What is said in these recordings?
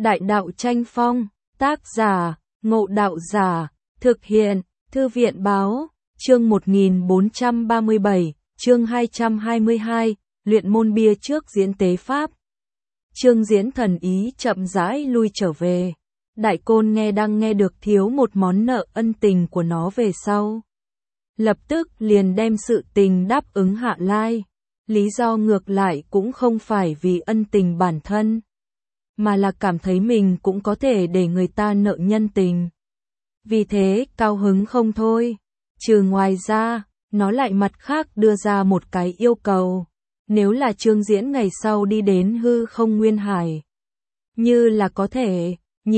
Đại đạo tranh phong, tác giả, Ngộ Đạo Giả, thực hiện, Thư viện Báo, chương 1437, chương 222, luyện môn bia trước diễn tế pháp. Trương Diễn thần ý chậm rãi lui trở về. Đại Côn đang nghe được thiếu một món nợ ân tình của nó về sau. Lập tức liền đem sự tình đáp ứng Hạ Lai. Lý do ngược lại cũng không phải vì ân tình bản thân, mà là cảm thấy mình cũng có thể để người ta nợ nhân tình. Vì thế cao hứng không thôi. Trừ ngoài ra, nó lại mặt khác đưa ra một cái yêu cầu. Nếu là Trương Diễn ngày sau đi đến hư không nguyên hải, như là có thể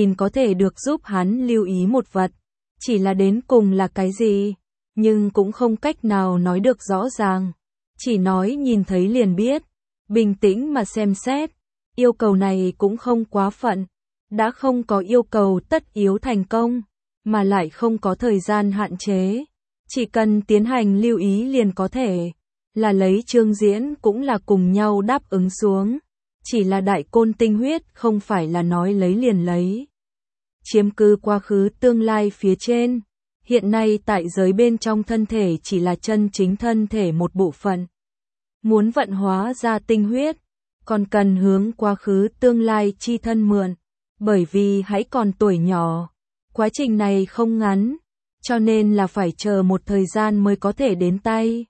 được giúp hắn lưu ý một vật. Chỉ là đến cùng là cái gì, nhưng cũng không cách nào nói được rõ ràng. Chỉ nói nhìn thấy liền biết, bình tĩnh mà xem xét. Yêu cầu này cũng không quá phận, đã không có yêu cầu tất yếu thành công, mà lại không có thời gian hạn chế. Chỉ cần tiến hành lưu ý liền có thể, là lấy Trương Diễn cũng là cùng nhau đáp ứng xuống. Chỉ là Đại Côn tinh huyết không phải là nói lấy liền lấy. Chiếm cứ quá khứ tương lai phía trên, hiện nay tại giới bên trong thân thể chỉ là chân chính thân thể một bộ phận. Muốn vận hóa ra tinh huyết, còn cần hướng quá khứ tương lai chi thân mượn, bởi vì hãy còn tuổi nhỏ, quá trình này không ngắn, cho nên là phải chờ một thời gian mới có thể đến tay.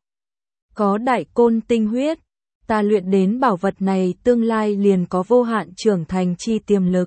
Có Đại Côn tinh huyết, ta luyện đến bảo vật này tương lai liền có vô hạn trưởng thành chi tiềm lực.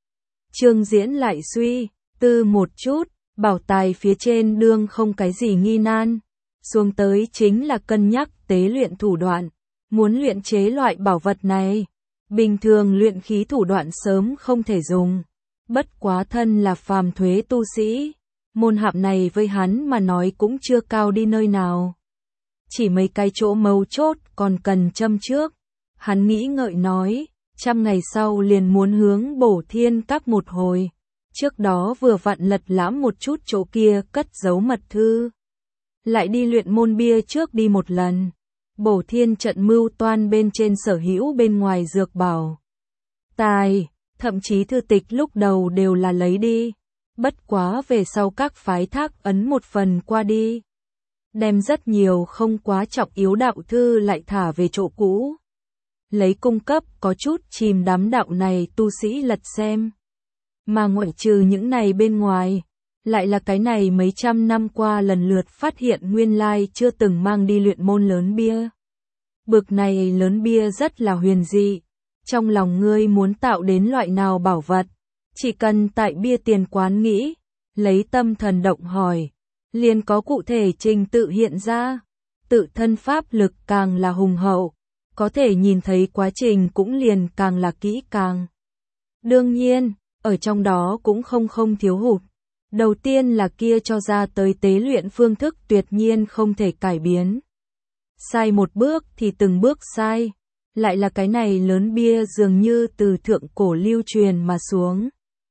Trương Diễn lại suy tư một chút, bảo tài phía trên đương không cái gì nghi nan, xuống tới chính là cân nhắc tế luyện thủ đoạn. Muốn luyện chế loại bảo vật này, bình thường luyện khí thủ đoạn sớm không thể dùng. Bất quá thân là phàm thuế tu sĩ, môn hạp này với hắn mà nói cũng chưa cao đi nơi nào. Chỉ mấy cái chỗ mấu chốt còn cần châm trước. Hắn nghĩ ngợi nói, 100 ngày sau liền muốn hướng Bổ Thiên Các một hồi. Trước đó vừa vặn lật lãm một chút chỗ kia cất giấu mật thư. Lại đi luyện môn bia trước đi một lần. Bổ Thiên trận mưu toan bên trên sở hữu bên ngoài dược bảo. Tài, thậm chí thư tịch lúc đầu đều là lấy đi. Bất quá về sau các phái thác ấn một phần qua đi. Đem rất nhiều không quá trọng yếu đạo thư lại thả về chỗ cũ. Lấy cung cấp có chút chìm đắm đạo này tu sĩ lật xem. Mà ngoại trừ những này bên ngoài, lại là cái này mấy trăm năm qua lần lượt phát hiện nguyên lai chưa từng mang đi luyện môn lớn bia. Bực này lớn bia rất là huyền dị. Trong lòng ngươi muốn tạo đến loại nào bảo vật, chỉ cần tại bia tiền quán nghĩ, lấy tâm thần động hỏi, liền có cụ thể trình tự hiện ra. Tự thân pháp lực càng là hùng hậu, có thể nhìn thấy quá trình cũng liền càng là kỹ càng. Đương nhiên, ở trong đó cũng không thiếu hụt. Đầu tiên là kia cho ra tới tế luyện phương thức tuyệt nhiên không thể cải biến. Sai một bước thì từng bước sai. Lại là cái này lớn bia dường như từ thượng cổ lưu truyền mà xuống.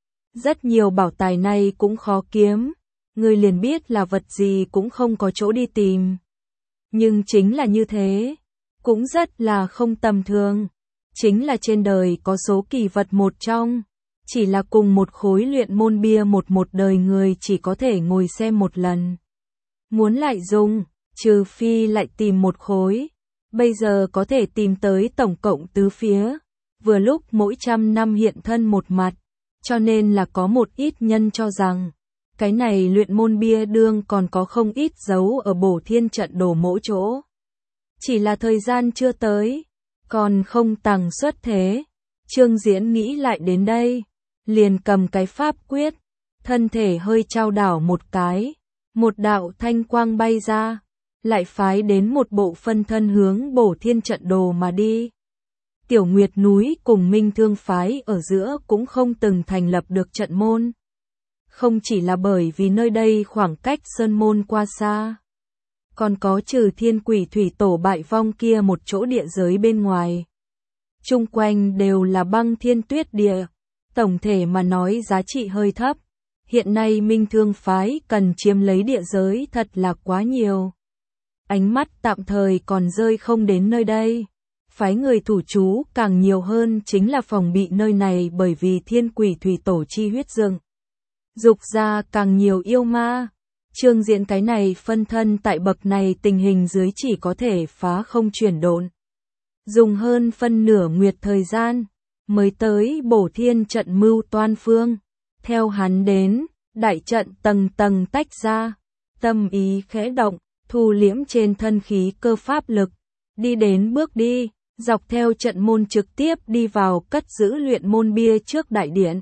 Rất nhiều bảo tài này cũng khó kiếm. Người liền biết là vật gì cũng không có chỗ đi tìm. Nhưng chính là như thế, cũng rất là không tầm thường. Chính là trên đời có số kỳ vật một trong. Chỉ là cùng một khối luyện môn bia một đời người chỉ có thể ngồi xem một lần. Muốn lại dùng, trừ phi lại tìm một khối. Bây giờ có thể tìm tới tổng cộng tứ phía. Vừa lúc mỗi 100 năm hiện thân một mặt. Cho nên là có một ít nhân cho rằng, cái này luyện môn bia đương còn có không ít dấu ở Bổ Thiên trận đồ mỗi chỗ. Chỉ là thời gian chưa tới, còn không tàng xuất thế. Trương Diễn nghĩ lại đến đây, liền cầm cái pháp quyết, thân thể hơi trao đảo một cái, một đạo thanh quang bay ra, lại phái đến một bộ phân thân hướng Bổ Thiên trận đồ mà đi. Tiểu Nguyệt núi cùng Minh Thương phái ở giữa cũng không từng thành lập được trận môn. Không chỉ là bởi vì nơi đây khoảng cách sơn môn qua xa, còn có trừ Thiên Quỷ Thủy Tổ bại vong kia một chỗ địa giới bên ngoài. Chung quanh đều là băng thiên tuyết địa, tổng thể mà nói giá trị hơi thấp. Hiện nay Minh Thương phái cần chiếm lấy địa giới thật là quá nhiều. Ánh mắt tạm thời còn rơi không đến nơi đây. phái người thủ trú càng nhiều hơn chính là phòng bị nơi này bởi vì thiên quỷ thủy tổ chi huyết dâng. Dục ra càng nhiều yêu ma. Trương Diễn cái này phân thân tại bậc này tình hình dưới chỉ có thể phá không chuyển độn. Dùng hơn phân nửa nguyệt thời gian, mới tới bổ thiên trận mưu toan phương. Theo hắn đến, đại trận tầng tầng tách ra, tâm ý khẽ động, thu liễm trên thân khí cơ pháp lực, đi đến bước đi, dọc theo trận môn trực tiếp đi vào cất giữ luyện môn bia trước đại điện.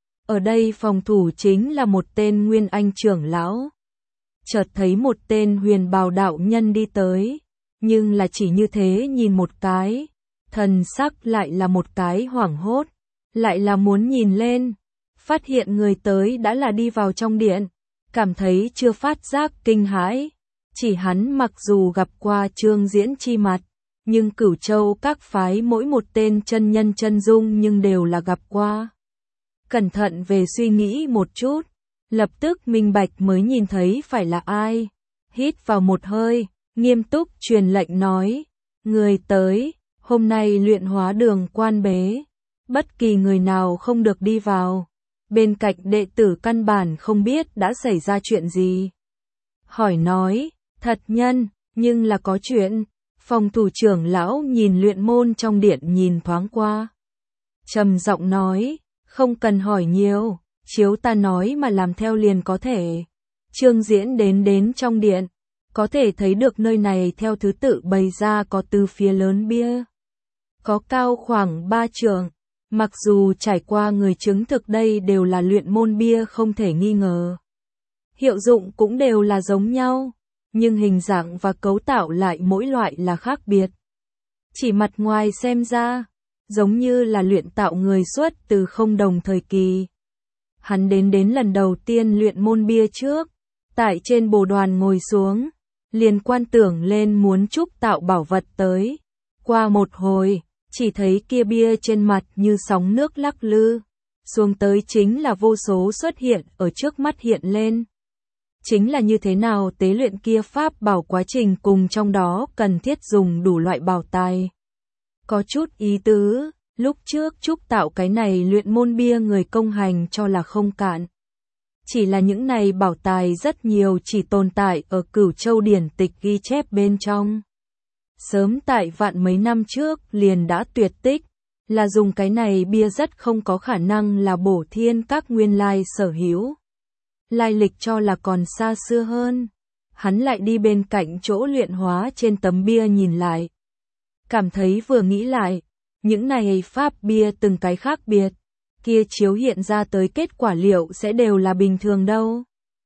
Ở đây phòng thủ chính là một tên Nguyên Anh trưởng lão. Chợt thấy một tên huyền bào đạo nhân đi tới, nhưng là chỉ như thế nhìn một cái, thần sắc lại là một cái hoảng hốt, lại là muốn nhìn lên, phát hiện người tới đã là đi vào trong điện, cảm thấy chưa phát giác kinh hãi, chỉ hắn mặc dù gặp qua Trương Diễn chi mặt, nhưng Cửu Châu các phái mỗi một tên chân nhân chân dung nhưng đều là gặp qua. Cẩn thận về suy nghĩ một chút, lập tức minh bạch mới nhìn thấy phải là ai. Hít vào một hơi, nghiêm túc truyền lệnh nói, người tới, hôm nay luyện hóa đường quan bế, bất kỳ người nào không được đi vào. Bên cạnh đệ tử căn bản không biết đã xảy ra chuyện gì. Hỏi nói, thật nhân, nhưng là có chuyện. Phòng thủ trưởng lão nhìn luyện môn trong điện nhìn thoáng qua. Trầm giọng nói, không cần hỏi nhiều, chiếu ta nói mà làm theo liền có thể. Trương Diễn đến trong điện, có thể thấy được nơi này theo thứ tự bày ra có từ phía lớn bia. Có cao khoảng 3 trượng, mặc dù trải qua người chứng thực đây đều là luyện môn bia không thể nghi ngờ. Hiệu dụng cũng đều là giống nhau, nhưng hình dạng và cấu tạo lại mỗi loại là khác biệt. Chỉ mặt ngoài xem ra, giống như là luyện tạo người xuất từ không đồng thời kỳ. Hắn đến lần đầu tiên luyện môn bia trước, tại trên bồ đoàn ngồi xuống, liền quan tưởng lên muốn chúc tạo bảo vật tới. Qua một hồi, chỉ thấy kia bia trên mặt như sóng nước lắc lư, xuống tới chính là vô số xuất hiện ở trước mắt hiện lên. Chính là như thế nào tế luyện kia pháp bảo quá trình cùng trong đó cần thiết dùng đủ loại bảo tài. Có chút ý tứ, lúc trước chúc tạo cái này luyện môn bia người công hành cho là không cạn. Chỉ là những này bảo tài rất nhiều chỉ tồn tại ở Cửu Châu điển tịch ghi chép bên trong. Sớm tại vạn mấy năm trước liền đã tuyệt tích, là dùng cái này bia rất không có khả năng là bổ thiên các nguyên lai sở hữu. Lai lịch cho là còn xa xưa hơn. Hắn lại đi bên cạnh chỗ luyện hóa trên tấm bia nhìn lại. Cảm thấy vừa nghĩ lại, những này pháp bia từng cái khác biệt, kia chiếu hiện ra tới kết quả liệu sẽ đều là bình thường đâu.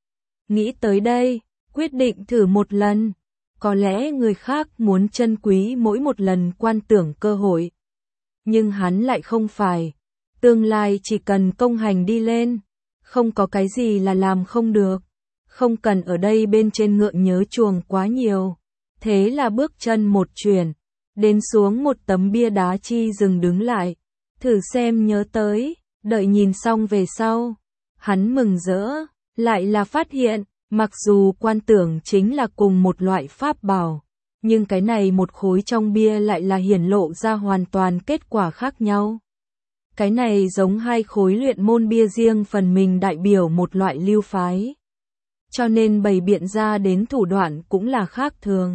Nghĩ tới đây, quyết định thử một lần. Có lẽ người khác muốn trân quý mỗi một lần quan tưởng cơ hội. Nhưng hắn lại không phải. Tương lai chỉ cần công hành đi lên. Không có cái gì là làm không được. Không cần ở đây bên trên ngượng nhớ chuồng quá nhiều. Thế là bước chân một chuyển. Đến xuống một tấm bia đá chi dừng đứng lại. Thử xem nhớ tới. Đợi nhìn xong về sau. Hắn mừng rỡ. Lại là phát hiện. Mặc dù quan tưởng chính là cùng một loại pháp bảo, nhưng cái này một khối trong bia lại là hiển lộ ra hoàn toàn kết quả khác nhau. Cái này giống hai khối luyện môn bia riêng phần mình đại biểu một loại lưu phái. Cho nên bày biện ra đến thủ đoạn cũng là khác thường.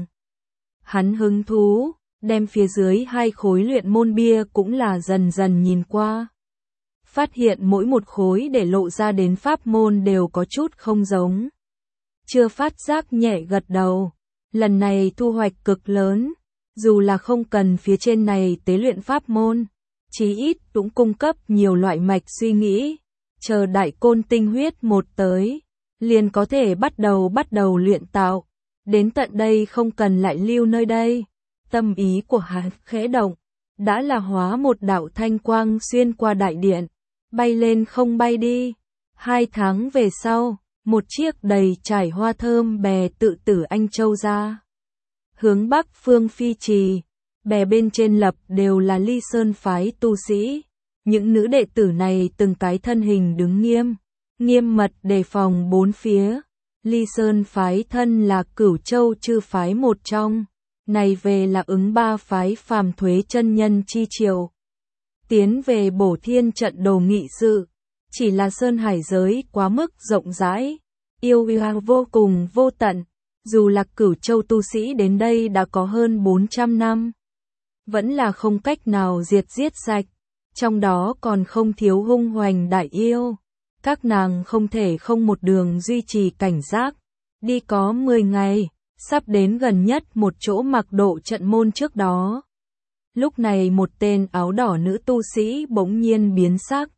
Hắn hứng thú, đem phía dưới hai khối luyện môn bia cũng là dần dần nhìn qua. Phát hiện mỗi một khối để lộ ra đến pháp môn đều có chút không giống. Chưa phát giác nhẹ gật đầu, lần này thu hoạch cực lớn, dù là không cần phía trên này tế luyện pháp môn, chí ít cũng cung cấp nhiều loại mạch suy nghĩ, chờ đại côn tinh huyết một tới, liền có thể bắt đầu luyện tạo, đến tận đây không cần lại lưu nơi đây, tâm ý của hắn khẽ động, đã là hóa một đạo thanh quang xuyên qua đại điện, bay lên không bay đi, 2 tháng về sau. Một chiếc đầy trải hoa thơm bè tự tử Anh Châu ra. Hướng bắc phương phi trì, bè bên trên lập đều là Ly Sơn phái tu sĩ. Những nữ đệ tử này từng cái thân hình đứng nghiêm, nghiêm mật đề phòng bốn phía. Ly Sơn phái thân là Cửu Châu chư phái một trong, này về là ứng ba phái phàm thuế chân nhân chi triều. Tiến về bổ thiên trận đồ nghị sự, chỉ là sơn hải giới quá mức rộng rãi, yêu vô cùng vô tận, dù là Cửu Châu tu sĩ đến đây đã có hơn 400 năm. Vẫn là không cách nào giết sạch, trong đó còn không thiếu hung hoành đại yêu. Các nàng không thể không một đường duy trì cảnh giác, đi có 10 ngày, sắp đến gần nhất một chỗ mặc độ trận môn trước đó. Lúc này một tên áo đỏ nữ tu sĩ bỗng nhiên biến sắc.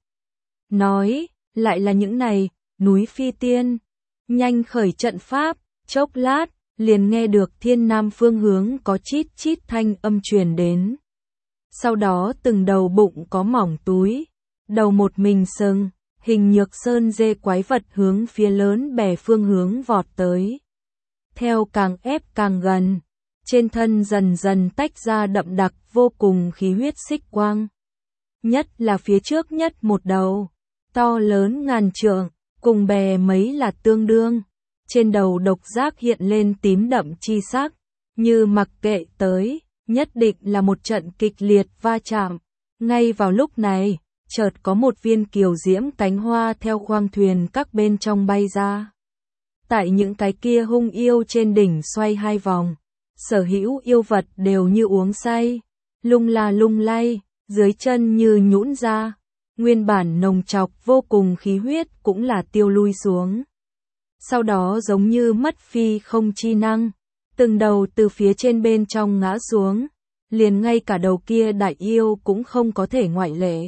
Nói, lại là những này, núi Phi Tiên. Nhanh khởi trận pháp, chốc lát, liền nghe được thiên nam phương hướng có chít chít thanh âm truyền đến. Sau đó từng đầu bụng có mỏng túi, đầu một mình sừng, hình nhược sơn dê quái vật hướng phía lớn bè phương hướng vọt tới. Theo càng ép càng gần, trên thân dần dần tách ra đậm đặc vô cùng khí huyết xích quang. Nhất là phía trước nhất một đầu, to lớn ngàn trượng, cùng bè mấy là tương đương. Trên đầu độc giác hiện lên tím đậm chi sắc, như mặc kệ tới, nhất định là một trận kịch liệt va chạm. Ngay vào lúc này, chợt có một viên kiều diễm cánh hoa theo khoang thuyền các bên trong bay ra. Tại những cái kia hung yêu trên đỉnh xoay hai vòng, sở hữu yêu vật đều như uống say, lung la lung lay, dưới chân như nhũn ra, nguyên bản nồng trọc vô cùng khí huyết cũng là tiêu lui xuống. Sau đó giống như mất phi không chi năng, từng đầu từ phía trên bên trong ngã xuống, liền ngay cả đầu kia đại yêu cũng không có thể ngoại lệ.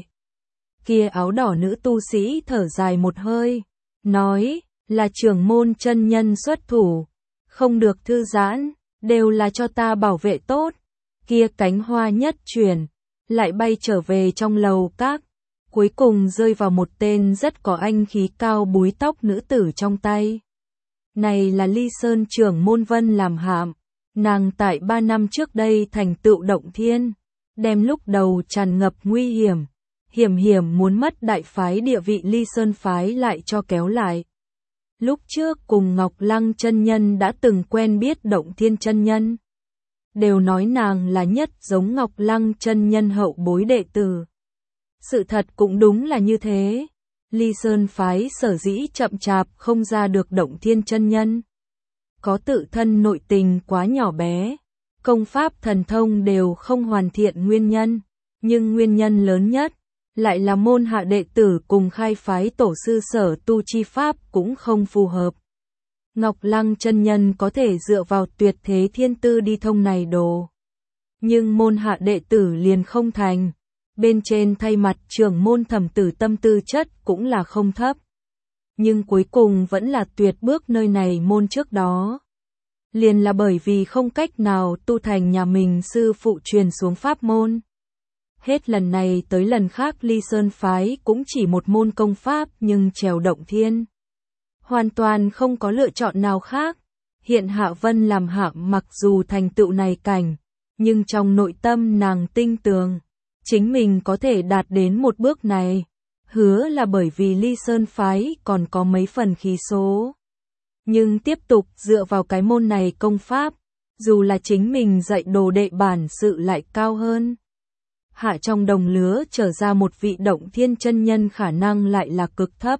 Kia áo đỏ nữ tu sĩ thở dài một hơi, nói, là trưởng môn chân nhân xuất thủ, không được thư giãn, đều là cho ta bảo vệ tốt. Kia cánh hoa nhất chuyển, lại bay trở về trong lầu các, cuối cùng rơi vào một tên rất có anh khí cao búi tóc nữ tử trong tay. Này là Ly Sơn trưởng môn Vân làm hạm, nàng tại 3 năm trước đây thành tựu động thiên, đem lúc đầu tràn ngập nguy hiểm, hiểm muốn mất đại phái địa vị Ly Sơn phái lại cho kéo lại. Lúc trước cùng Ngọc Lăng chân nhân đã từng quen biết động thiên chân nhân, đều nói nàng là nhất giống Ngọc Lăng chân nhân hậu bối đệ tử. Sự thật cũng đúng là như thế. Ly Sơn phái sở dĩ chậm chạp không ra được động thiên chân nhân, có tự thân nội tình quá nhỏ bé, công pháp thần thông đều không hoàn thiện nguyên nhân, nhưng nguyên nhân lớn nhất lại là môn hạ đệ tử cùng khai phái tổ sư sở tu chi pháp cũng không phù hợp. Ngọc Lăng chân nhân có thể dựa vào tuyệt thế thiên tư đi thông này đồ, nhưng môn hạ đệ tử liền không thành. Bên trên thay mặt trưởng môn Thẩm Tử Tâm tư chất cũng là không thấp, nhưng cuối cùng vẫn là tuyệt bước nơi này môn trước đó. Liền là bởi vì không cách nào tu thành nhà mình sư phụ truyền xuống pháp môn. Hết lần này tới lần khác Ly Sơn phái cũng chỉ một môn công pháp nhưng trèo động thiên. Hoàn toàn không có lựa chọn nào khác. Hiện Hạ Vân làm hạm mặc dù thành tựu này cảnh, nhưng trong nội tâm nàng tinh tường. Chính mình có thể đạt đến một bước này, hứa là bởi vì Ly Sơn phái còn có mấy phần khí số. Nhưng tiếp tục dựa vào cái môn này công pháp, dù là chính mình dạy đồ đệ bản sự lại cao hơn. Hạ trong đồng lứa trở ra một vị động thiên chân nhân khả năng lại là cực thấp.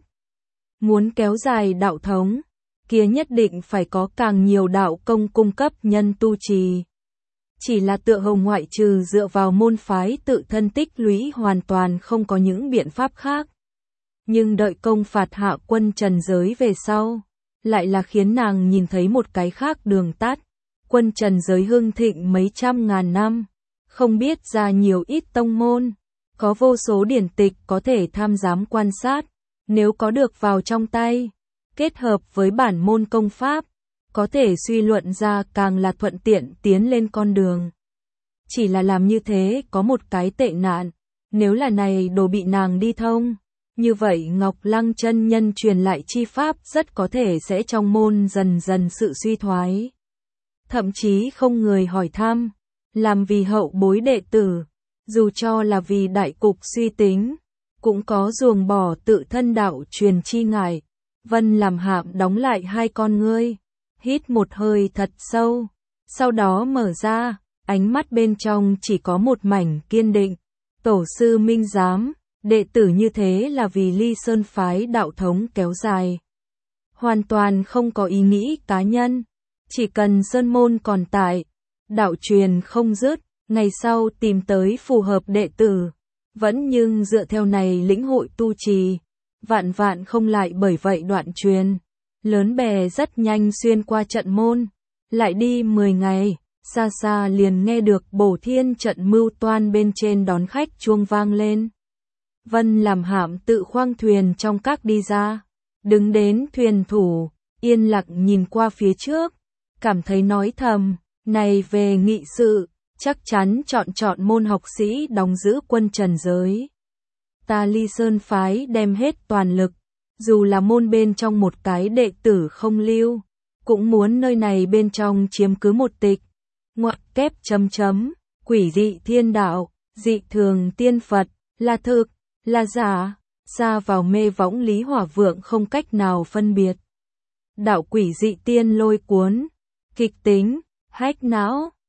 Muốn kéo dài đạo thống, kia nhất định phải có càng nhiều đạo công cung cấp nhân tu trì. Chỉ là tựa hồ ngoại trừ dựa vào môn phái tự thân tích lũy hoàn toàn không có những biện pháp khác. Nhưng đợi công phạt hạ quân trần giới về sau, lại là khiến nàng nhìn thấy một cái khác đường tắt. Quân trần giới hưng thịnh mấy trăm ngàn năm, không biết ra nhiều ít tông môn, có vô số điển tịch có thể tham giám quan sát, nếu có được vào trong tay, kết hợp với bản môn công pháp, có thể suy luận ra càng là thuận tiện tiến lên con đường. Chỉ là làm như thế có một cái tệ nạn, nếu là này đồ bị nàng đi thông, như vậy Ngọc Lăng chân nhân truyền lại chi pháp rất có thể sẽ trong môn dần dần sự suy thoái. Thậm chí không người hỏi thăm, làm vì hậu bối đệ tử, dù cho là vì đại cục suy tính, cũng có ruồng bỏ tự thân đạo truyền chi ngại. Vân làm hạm đóng lại hai con ngươi, hít một hơi thật sâu, sau đó mở ra, ánh mắt bên trong chỉ có một mảnh kiên định. Tổ sư minh giám, đệ tử như thế là vì Ly Sơn phái đạo thống kéo dài. Hoàn toàn không có ý nghĩ cá nhân, chỉ cần sơn môn còn tại, đạo truyền không dứt, ngày sau tìm tới phù hợp đệ tử, vẫn nhưng dựa theo này lĩnh hội tu trì, vạn vạn không lại bởi vậy đoạn truyền. Lớn bè rất nhanh xuyên qua trận môn, lại đi 10 ngày, xa xa liền nghe được Bổ Thiên trận mưu toan bên trên đón khách chuông vang lên. Vân làm hạm tự khoang thuyền trong các đi ra, đứng đến thuyền thủ, yên lặng nhìn qua phía trước, cảm thấy nói thầm, này về nghị sự, chắc chắn chọn môn học sĩ đóng giữ quân trần giới. Ta Ly Sơn phái đem hết toàn lực, dù là môn bên trong một cái đệ tử không lưu, cũng muốn nơi này bên trong chiếm cứ một tịch. Ngoặc kép chấm chấm, quỷ dị thiên đạo, dị thường tiên Phật, là thực, là giả, xa vào mê võng Lý Hỏa Vượng không cách nào phân biệt. Đạo quỷ dị tiên lôi cuốn, kịch tính, hách não.